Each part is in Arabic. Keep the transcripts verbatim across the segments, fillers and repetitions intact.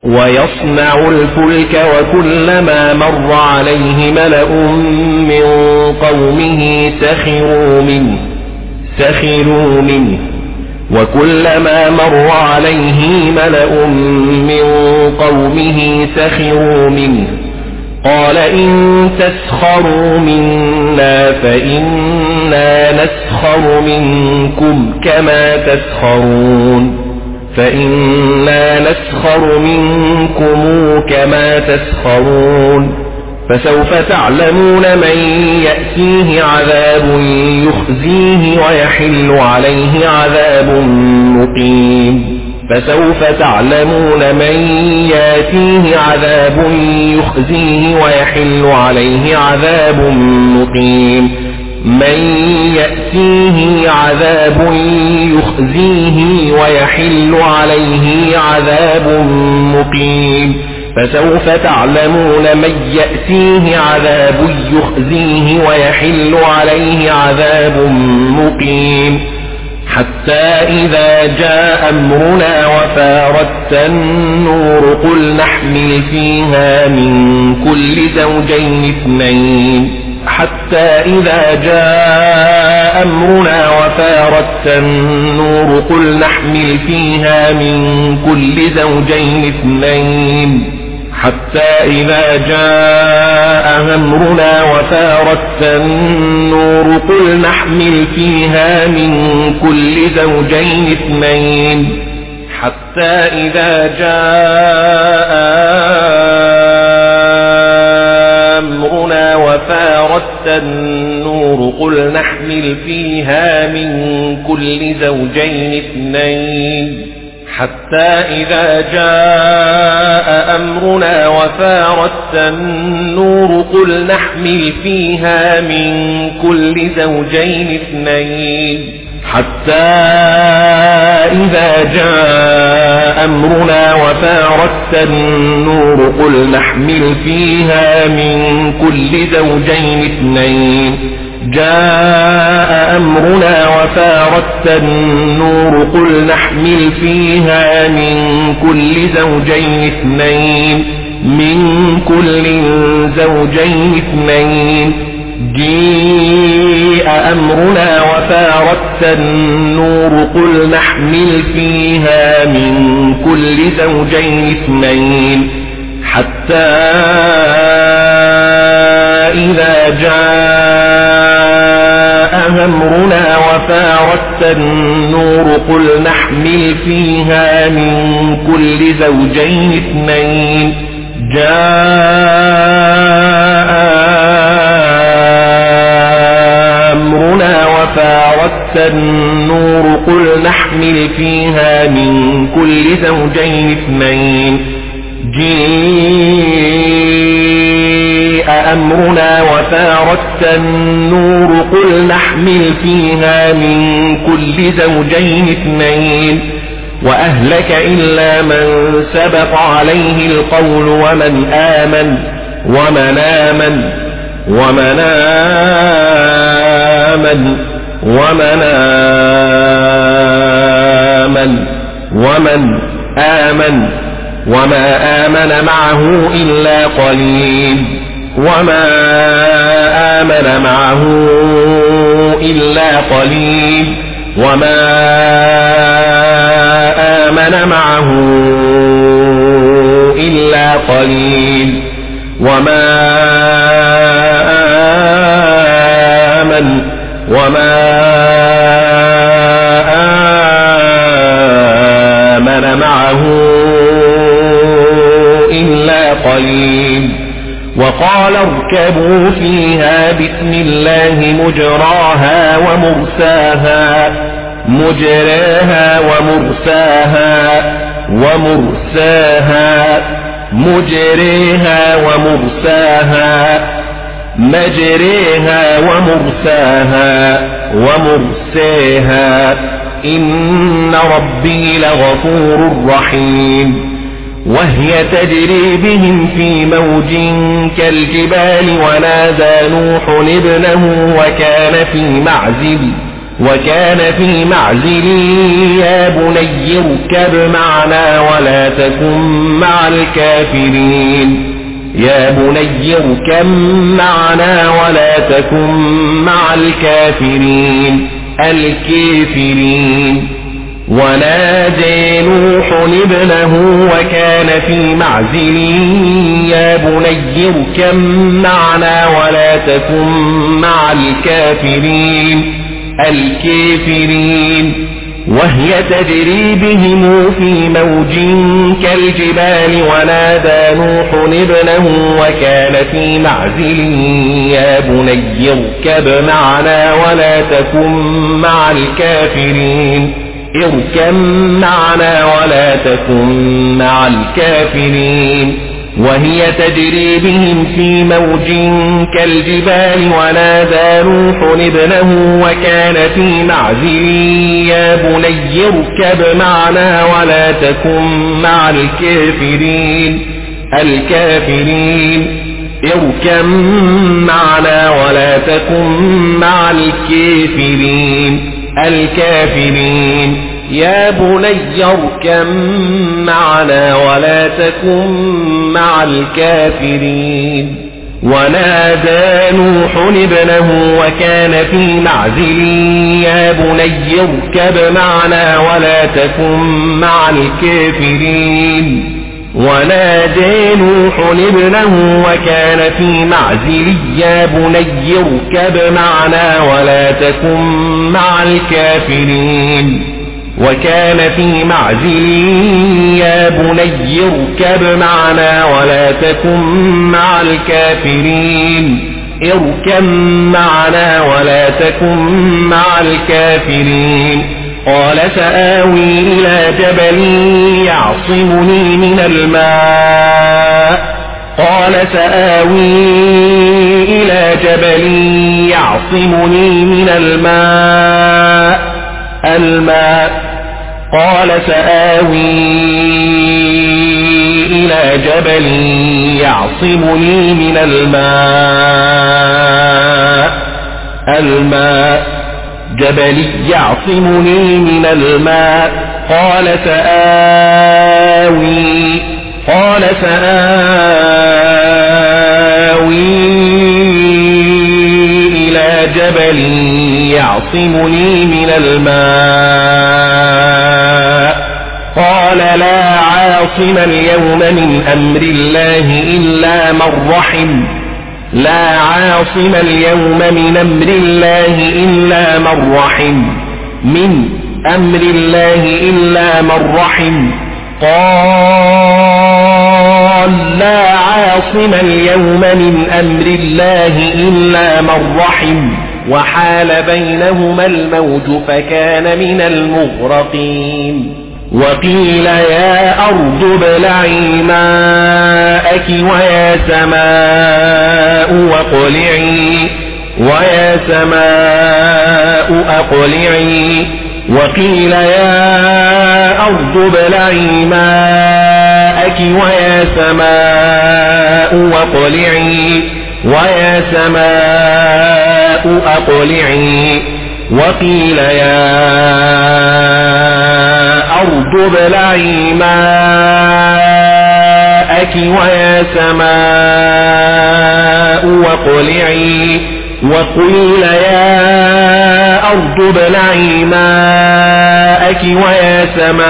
ويصنع الفلك وكلما مر عليه ملأ من قومه سخروا منه سخروا منه وكلما مر عليه ملأ من قومه سخروا منه قال إن تسخروا منا فإنا نسخر منكم كما تسخرون فإنا نسخر منكم كما تسخرون فسوف تعلمون من يأتيه عذاب يخزيه ويحل عليه عذاب مقيم فسوف تعلمون من يأتيه عذاب يخزيه ويحل عليه عذاب مقيم من يأتيه عذاب يخزيه ويحل عليه عذاب مقيم فسوف تعلمون من يأتيه عذاب يخزيه ويحل عليه عذاب مقيم حتى إذا جاء أمرنا وفارت النور قل نحمل فيها من كل زوجين اثنين حتى إذا جاء أمرنا وفارت النور قل نحمل فيها من كل زوجين اثنين حتى إذا جاء أمرنا وفارت النور قل نحمل فيها من كل زوجين اثنين حتى إذا جاء أمرنا وفارت النور قل نحمل فيها من كل زوجين اثنين حتى إذا جاء أمرنا وفارت النور قل نحمل فيها من كل زوجين اثنين حتى إذا جاء أمرنا وفارت النور قل نحمل فيها من كل زوجين اثنين جاء أمرنا وفارت النور قل نحمل فيها من كل زوجين اثنين من كل زوجين اثنين جاء أمرنا وفارت النور قل نحمل فيها من كل زوجين اثنين حتى إذا جاء أمرنا وفارت النور قل نحمل فيها من كل زوجين اثنين جاء أمرنا وفارت النور قل نحمل فيها من كل زوجين اثنين جاء أمرنا وفارت النور قل نحمل فيها من كل زوجين اثنين وأهلك إلا من سبق عليه القول ومن آمن ومن آمن ومن آمن ومن آمن ومن آمن وما آمن معه إلا قليل وما آمن معه إلا قليل وما آمن معه إلا قليل وما آمن وما آمن معه إلا قليل وقال اركبوا فيها بسم الله مجراها ومرساها مجراها ومرساها ومرساها مجريها ومرساها مجريها ومرساها ومرساها إن ربي لغفور رحيم وهي تجري بهم في موج كالجبال ونادى نوح ابنه وكان في معزل وكان في معزل يا بني اركب معنا ولا تكن مع الكافرين يا بني اركب معنا ولا تكن مع الكافرين الكافرين ونادى نوح ابنه وكان في معزل يا بني اركب معنا ولا تكن مع الكافرين الكافرين وهي تجري بهم في موج كالجبال ونادى نوح ابنه وكان في معزل يا بني اركب معنا ولا تكن مع الكافرين اركب معنا ولا تكن مع الكافرين وهي تجري بهم في موج كالجبال ونادى نوح ابنه وكان في معزل يا بني اركب معنا ولا تكن مع الكافرين الكافرين اركب معنا ولا تكن مع الكافرين الكافرين يا بني اركب معنا ولا تكن مع الكافرين ونادى نوح ابنه وكان في معزل يا بني اركب معنا ولا تكن مع الكافرين ونادى نوح ابنه وكان في معزل يا بني اركب معنا ولا تكن مع الكافرين وكان في معزل يا بني اركب معنا ولا تكن مع الكافرين اركب معنا ولا تكن مع الكافرين قال سآوي إلى جبل يعصمني من الماء قال سآوي إلى جبل يعصمني من الماء الماء قال سآوي إلى جبل يعصمني من الماء الماء جبل يعصمني من الماء قال سآوي قال سآوي إلى جبل يعصمني من الماء قال لا عاصم اليوم من أمر الله إلا من رحم لا عاصم اليوم من أمر الله إلا من رحم من أمر الله إلا من رحم قال لا عاصم اليوم من أمر الله إلا من رحم وحال بينهما الموج فكان من المغرقين وقيل يا أرض ابلعي ماءك ويا سماء واقلعي ويا سماء أقلعي وقيل يا أرض ابلعي ماءك ويا سماء واقلعي ويا سماء أقلعي وقيل يا أرض ابلعي ماءك ويا سماء واقلعي وقيل يا أرض ابلعي ماءك ويا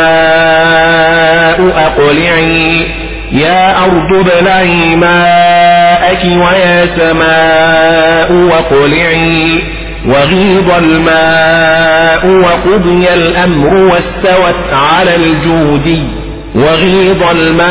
سماء أقلعي يا أرض ابلعي ماءك ويا سماء واقلعي وغيض الماء وقضي الأمر واستوت على الجود وغيض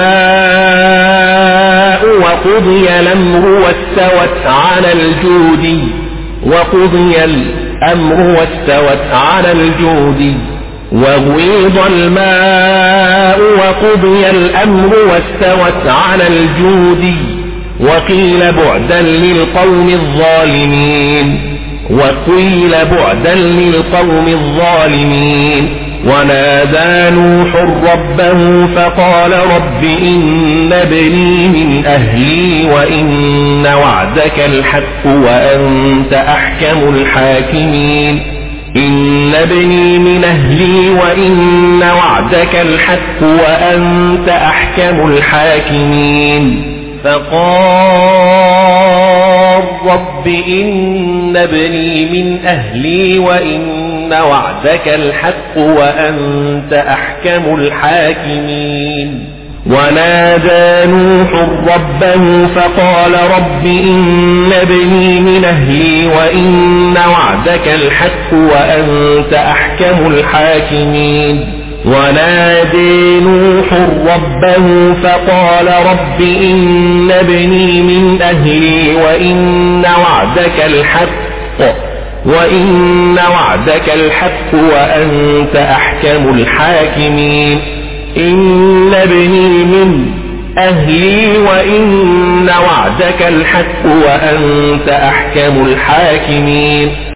الماء وقضي الأمر واستوت على الجود وقضي الأمر واستوت على الجود وغيض الماء وقضي الأمر واستوت على الجود وقيل بعدا للقوم الظالمين وقيل بعدا للقوم الظالمين ونادى نوح ربه فقال رب إن ابني من أهلي وإن وعدك الحق وأنت أحكم الحاكمين إن ابني من أهلي وإن وعدك الحق وأنت أحكم الحاكمين فقال رب إن ابني من أهلي وإن وعدك الحق وأنت أحكم الحاكمين ونادى نوح ربه فقال رب إن ابني من أهلي وإن وعدك الحق وأنت أحكم الحاكمين ونادى نوح ربه فقال رب إن ابني من أهلي وإن وعدك الحق وإن وعدك الحق وأنت أحكم الحاكمين إن ابني من أهلي وإن وعدك الحق وأنت أحكم الحاكمين